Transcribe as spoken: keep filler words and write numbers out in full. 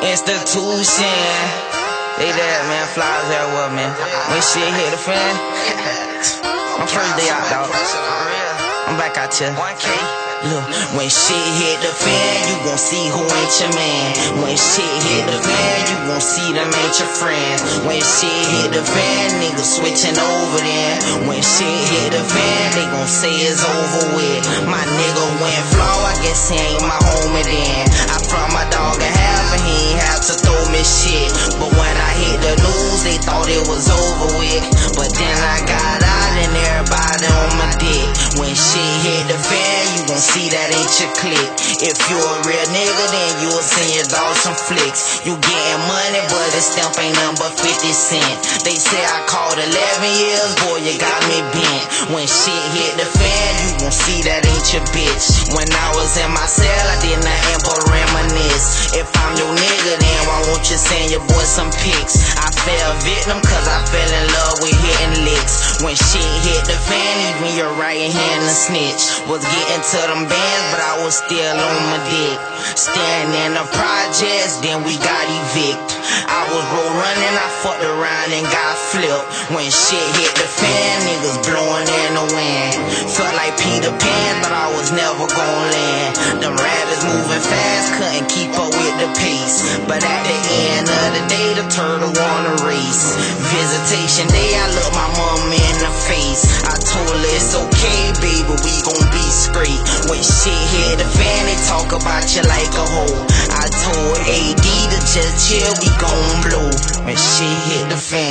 Institution. They there, man. Flies everywhere, man. When shit hit the fan, my first day out, dog. I'm back out here. one K. Look, when shit hit the fan, you gon' see who ain't your man. When shit hit the fan, you gon' see them ain't your friends. When shit hit the fan, niggas switching over then. When shit hit the fan, they gon' say it's over with. My nigga went flaw, I guess he ain't my homie then. I from my dog in half and he ain't have to throw me shit. But when I hit the news, they thought it was over with. But then I got out and everybody on my dick. When shit hit the fan, you gon' see that ain't your clique. If you a real nigga, then you'll send your dog some flicks. You getting money, but the stamp ain't nothing but fifty cent. They say I called eleven years, boy, you got me bent. When shit hit the fan, you gon' see that ain't your bitch. When I was in my cell, I did nothing but reminisce. If I'm your nigga, then why won't you send your boy some pics? I fell victim cause I fell in love with hitting licks. When shit hit the fan, even your right hand a snitch. Was getting to them bands, but I was still on my dick. Staying in the projects, then we got evict. I was road running, I fucked around and got flipped. When shit hit the fan, niggas blowing in the wind. Felt like Peter Pan, but I was never gon' land. Them rabbits moving fast, couldn't keep up with the pace. But at the end of the day, the turtle wanna race. Visitation day, I looked my mom in the face. I told her it's okay, baby, we gon' be straight. When shit hit the fan, they talk about you like a hoe. I told A D to just chill, we gon' blow. When shit hit the fan.